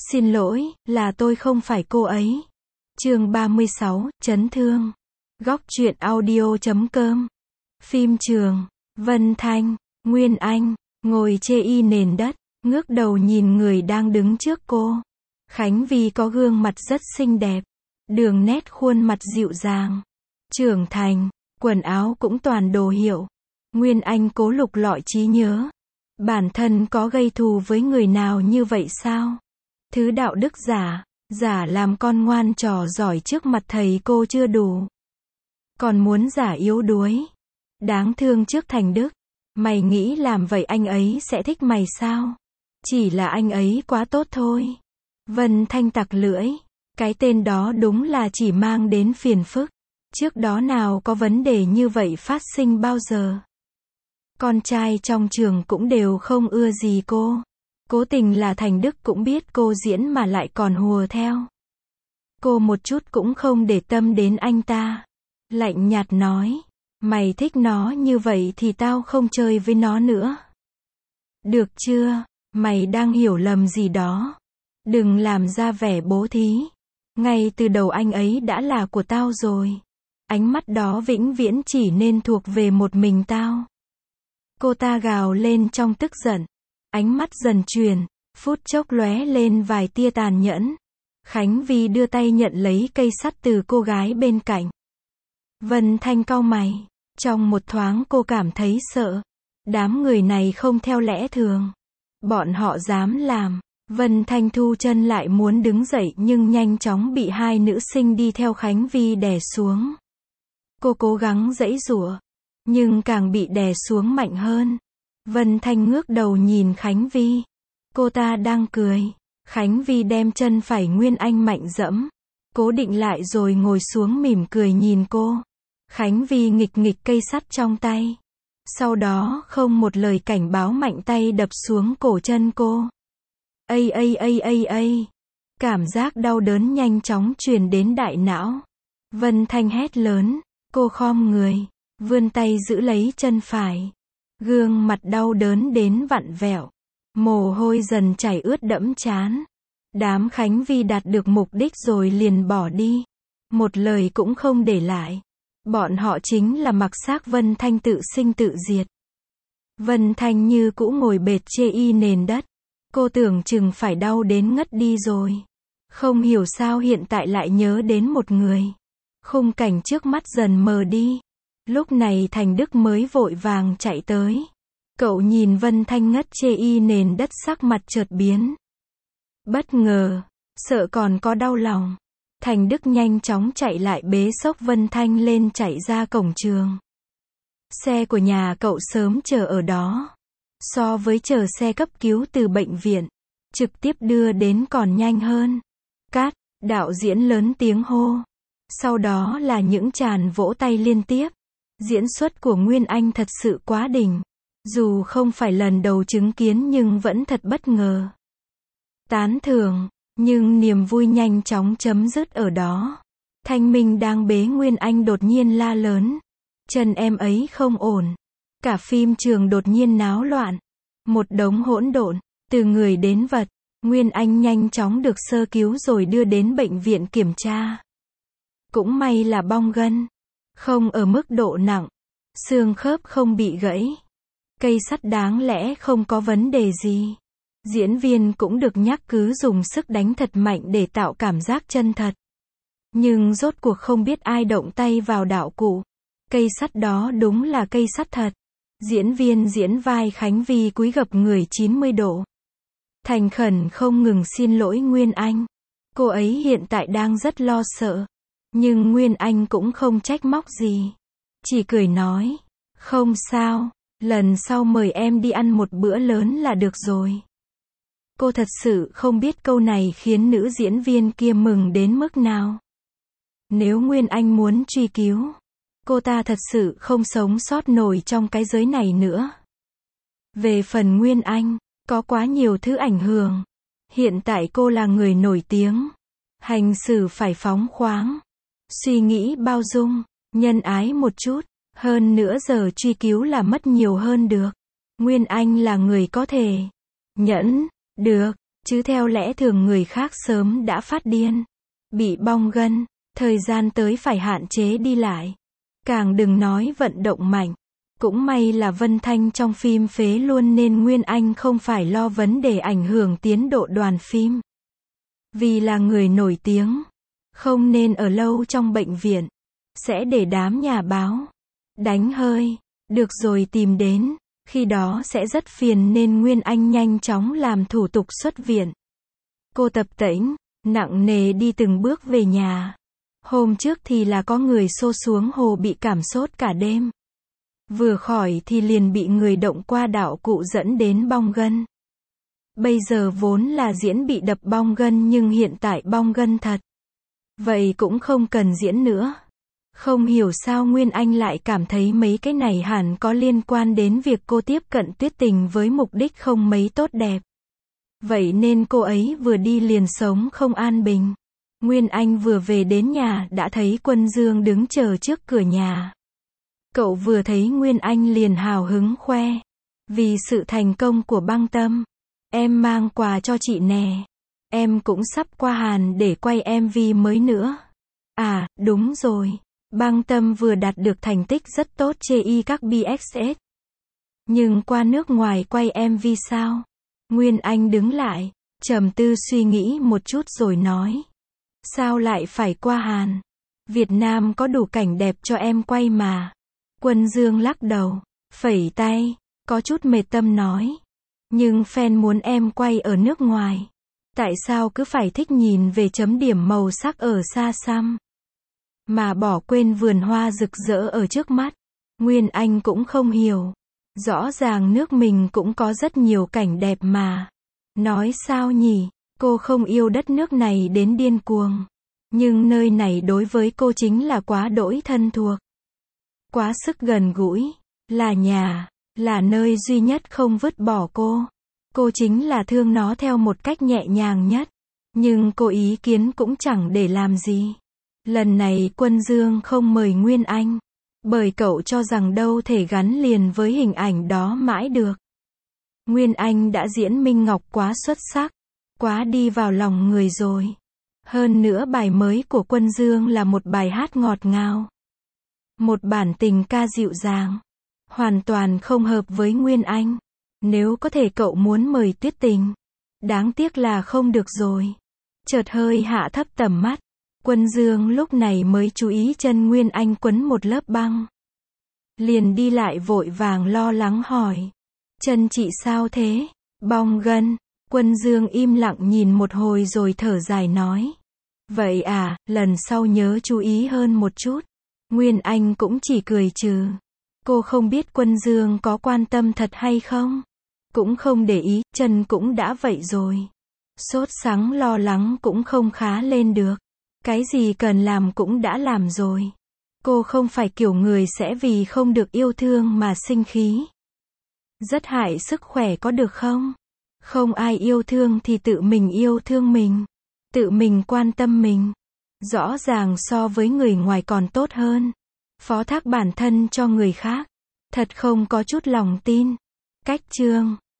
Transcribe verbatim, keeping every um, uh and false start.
Xin lỗi, là tôi không phải cô ấy. Chương ba mươi sáu, chấn thương. Góc truyện audio chấm com. Phim trường. Vân Thanh, Nguyên Anh, ngồi chê y nền đất, ngước đầu nhìn người đang đứng trước cô. Khánh Vy có gương mặt rất xinh đẹp, đường nét khuôn mặt dịu dàng, trưởng thành, quần áo cũng toàn đồ hiệu. Nguyên Anh cố lục lọi trí nhớ. Bản thân có gây thù với người nào như vậy sao? Thứ đạo đức giả, giả làm con ngoan trò giỏi trước mặt thầy cô chưa đủ. Còn muốn giả yếu đuối, đáng thương trước Thành Đức. Mày nghĩ làm vậy anh ấy sẽ thích mày sao? Chỉ là anh ấy quá tốt thôi. Vân Thanh tặc lưỡi. Cái tên đó đúng là chỉ mang đến phiền phức. Trước đó nào có vấn đề như vậy phát sinh bao giờ. Con trai trong trường cũng đều không ưa gì cô. Cố tình là Thành Đức cũng biết cô diễn mà lại còn hùa theo. Cô một chút cũng không để tâm đến anh ta. Lạnh nhạt nói, mày thích nó như vậy thì tao không chơi với nó nữa. Được chưa, mày đang hiểu lầm gì đó. Đừng làm ra vẻ bố thí. Ngay từ đầu anh ấy đã là của tao rồi. Ánh mắt đó vĩnh viễn chỉ nên thuộc về một mình tao. Cô ta gào lên trong tức giận. Ánh mắt dần chuyển, phút chốc lóe lên vài tia tàn nhẫn. Khánh Vy đưa tay nhận lấy cây sắt từ cô gái bên cạnh. Vân Thanh cau mày. Trong một thoáng cô cảm thấy sợ. Đám người này không theo lẽ thường. Bọn họ dám làm. Vân Thanh thu chân lại muốn đứng dậy nhưng nhanh chóng bị hai nữ sinh đi theo Khánh Vy đè xuống. Cô cố gắng giãy giụa, nhưng càng bị đè xuống mạnh hơn. Vân Thanh ngước đầu nhìn Khánh Vy. Cô ta đang cười. Khánh Vy đem chân phải Nguyên Anh mạnh dẫm. Cố định lại rồi ngồi xuống mỉm cười nhìn cô. Khánh Vy nghịch nghịch cây sắt trong tay. Sau đó không một lời cảnh báo mạnh tay đập xuống cổ chân cô. Ây ây ây ây ây. Cảm giác đau đớn nhanh chóng truyền đến đại não. Vân Thanh hét lớn. Cô khom người, vươn tay giữ lấy chân phải. Gương mặt đau đớn đến vặn vẹo. Mồ hôi dần chảy ướt đẫm trán. Đám Khánh Vy đạt được mục đích rồi liền bỏ đi. Một lời cũng không để lại. Bọn họ chính là mặc xác Vân Thanh tự sinh tự diệt. Vân Thanh như cũ ngồi bệt chê y nền đất. Cô tưởng chừng phải đau đến ngất đi rồi. Không hiểu sao hiện tại lại nhớ đến một người. Khung cảnh trước mắt dần mờ đi. Lúc này Thành Đức mới vội vàng chạy tới. Cậu nhìn Vân Thanh ngất chê y nền đất sắc mặt chợt biến. Bất ngờ, sợ còn có đau lòng. Thành Đức nhanh chóng chạy lại bế xốc Vân Thanh lên chạy ra cổng trường. Xe của nhà cậu sớm chờ ở đó. So với chờ xe cấp cứu từ bệnh viện, trực tiếp đưa đến còn nhanh hơn. Cát, đạo diễn lớn tiếng hô. Sau đó là những tràng vỗ tay liên tiếp. Diễn xuất của Nguyên Anh thật sự quá đỉnh. Dù không phải lần đầu chứng kiến nhưng vẫn thật bất ngờ. Tán thưởng, nhưng niềm vui nhanh chóng chấm dứt ở đó. Thanh Minh đang bế Nguyên Anh đột nhiên la lớn. Chân em ấy không ổn. Cả phim trường đột nhiên náo loạn. Một đống hỗn độn, từ người đến vật. Nguyên Anh nhanh chóng được sơ cứu rồi đưa đến bệnh viện kiểm tra. Cũng may là bong gân, không ở mức độ nặng, xương khớp không bị gãy, cây sắt đáng lẽ không có vấn đề gì. Diễn viên cũng được nhắc cứ dùng sức đánh thật mạnh để tạo cảm giác chân thật. Nhưng rốt cuộc không biết ai động tay vào đạo cụ. Cây sắt đó đúng là cây sắt thật. Diễn viên diễn vai Khánh Vy cúi gập người chín mươi độ. Thành khẩn không ngừng xin lỗi Nguyên Anh. Cô ấy hiện tại đang rất lo sợ. Nhưng Nguyên Anh cũng không trách móc gì. Chỉ cười nói, không sao, lần sau mời em đi ăn một bữa lớn là được rồi. Cô thật sự không biết câu này khiến nữ diễn viên kia mừng đến mức nào. Nếu Nguyên Anh muốn truy cứu, cô ta thật sự không sống sót nổi trong cái giới này nữa. Về phần Nguyên Anh, có quá nhiều thứ ảnh hưởng. Hiện tại cô là người nổi tiếng. Hành xử phải phóng khoáng. Suy nghĩ bao dung, nhân ái một chút, hơn nữa giờ truy cứu là mất nhiều hơn được. Nguyên Anh là người có thể nhẫn được, Chứ theo lẽ thường người khác sớm đã phát điên. Bị bong gân, thời gian tới phải hạn chế đi lại. Càng đừng nói vận động mạnh. Cũng may là Vân Thanh trong phim phế luôn nên Nguyên Anh không phải lo vấn đề ảnh hưởng tiến độ đoàn phim. Vì là người nổi tiếng, không nên ở lâu trong bệnh viện. Sẽ để đám nhà báo đánh hơi, được rồi tìm đến, khi đó sẽ rất phiền nên Nguyên Anh nhanh chóng làm thủ tục xuất viện. Cô tập tễnh, nặng nề đi từng bước về nhà. Hôm trước thì là có người xô xuống hồ bị cảm sốt cả đêm. Vừa khỏi thì liền bị người động qua đạo cụ dẫn đến bong gân. Bây giờ vốn là diễn bị đập bong gân nhưng hiện tại bong gân thật. Vậy cũng không cần diễn nữa. Không hiểu sao Nguyên Anh lại cảm thấy mấy cái này hẳn có liên quan đến việc cô tiếp cận Tuyết Tình với mục đích không mấy tốt đẹp. Vậy nên cô ấy vừa đi liền sống không an bình. Nguyên Anh vừa về đến nhà đã thấy Quân Dương đứng chờ trước cửa nhà. Cậu vừa thấy Nguyên Anh liền hào hứng khoe. Vì sự thành công của Băng Tâm. Em mang quà cho chị nè. Em cũng sắp qua Hàn để quay em vê mới nữa. À, đúng rồi. Băng Tâm vừa đạt được thành tích rất tốt trên các bê ét ét. Nhưng qua nước ngoài quay em vê sao? Nguyên Anh đứng lại, trầm tư suy nghĩ một chút rồi nói. Sao lại phải qua Hàn? Việt Nam có đủ cảnh đẹp cho em quay mà. Quân Dương lắc đầu, phẩy tay, có chút mệt tâm nói. Nhưng fan muốn em quay ở nước ngoài. Tại sao cứ phải thích nhìn về chấm điểm màu sắc ở xa xăm? Mà bỏ quên vườn hoa rực rỡ ở trước mắt. Nguyên Anh cũng không hiểu. Rõ ràng nước mình cũng có rất nhiều cảnh đẹp mà. Nói sao nhỉ? Cô không yêu đất nước này đến điên cuồng. Nhưng nơi này đối với cô chính là quá đỗi thân thuộc. Quá sức gần gũi. Là nhà. Là nơi duy nhất không vứt bỏ cô. Cô chính là thương nó theo một cách nhẹ nhàng nhất. Nhưng cô ý kiến cũng chẳng để làm gì. Lần này Quân Dương không mời Nguyên Anh. Bởi cậu cho rằng đâu thể gắn liền với hình ảnh đó mãi được. Nguyên Anh đã diễn Minh Ngọc quá xuất sắc. Quá đi vào lòng người rồi. Hơn nữa bài mới của Quân Dương là một bài hát ngọt ngào. Một bản tình ca dịu dàng. Hoàn toàn không hợp với Nguyên Anh. Nếu có thể cậu muốn mời Tuyết Tình. Đáng tiếc là không được rồi. Chợt hơi hạ thấp tầm mắt. Quân Dương lúc này mới chú ý chân Nguyên Anh quấn một lớp băng. Liền đi lại vội vàng lo lắng hỏi. Chân chị sao thế? Bong gân. Quân Dương im lặng nhìn một hồi rồi thở dài nói. Vậy à, lần sau nhớ chú ý hơn một chút. Nguyên Anh cũng chỉ cười trừ. Cô không biết Quân Dương có quan tâm thật hay không? Cũng không để ý, chân cũng đã vậy rồi. Sốt sắng lo lắng cũng không khá lên được. Cái gì cần làm cũng đã làm rồi. Cô không phải kiểu người sẽ vì không được yêu thương mà sinh khí. Rất hại sức khỏe có được không? Không ai yêu thương thì tự mình yêu thương mình. Tự mình quan tâm mình. Rõ ràng so với người ngoài còn tốt hơn. Phó thác bản thân cho người khác. Thật không có chút lòng tin. Cách chương